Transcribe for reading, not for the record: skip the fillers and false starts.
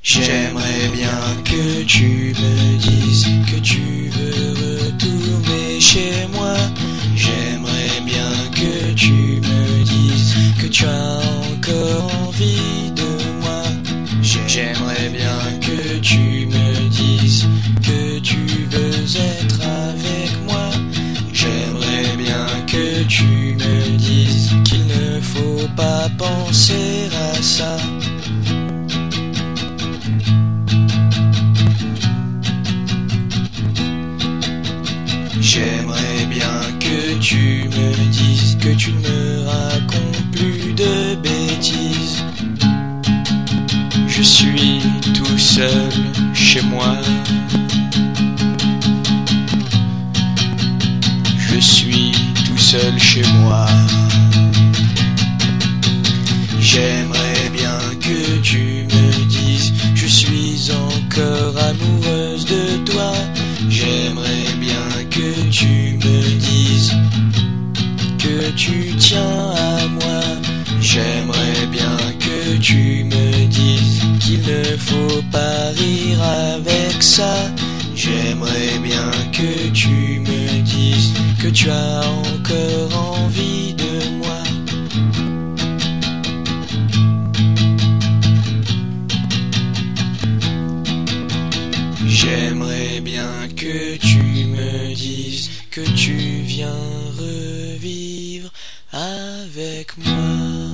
J'aimerais bien que tu me dises que tu veux retourner chez moi. J'aimerais bien que tu me dises que tu as encore envie de moi. J'aimerais bien que tu me dises que tu veux être avec moi. J'aimerais bien que tu me dises qu'il ne faut pas penser à ça. J'aimerais bien que tu me dises que tu ne racontes plus de bêtises. Je suis tout seul chez moi. Je suis tout seul chez moi. J'aimerais bien que tu me dises je suis encore amoureuse de toi. J'aimerais bien que tu me dises que tu tiens à moi. J'aimerais bien que tu me dises qu'il ne faut pas rire avec ça. J'aimerais bien que tu me dises que tu as encore envie de moi. J'aimerais bien que tu me dises que tu viens revivre avec moi.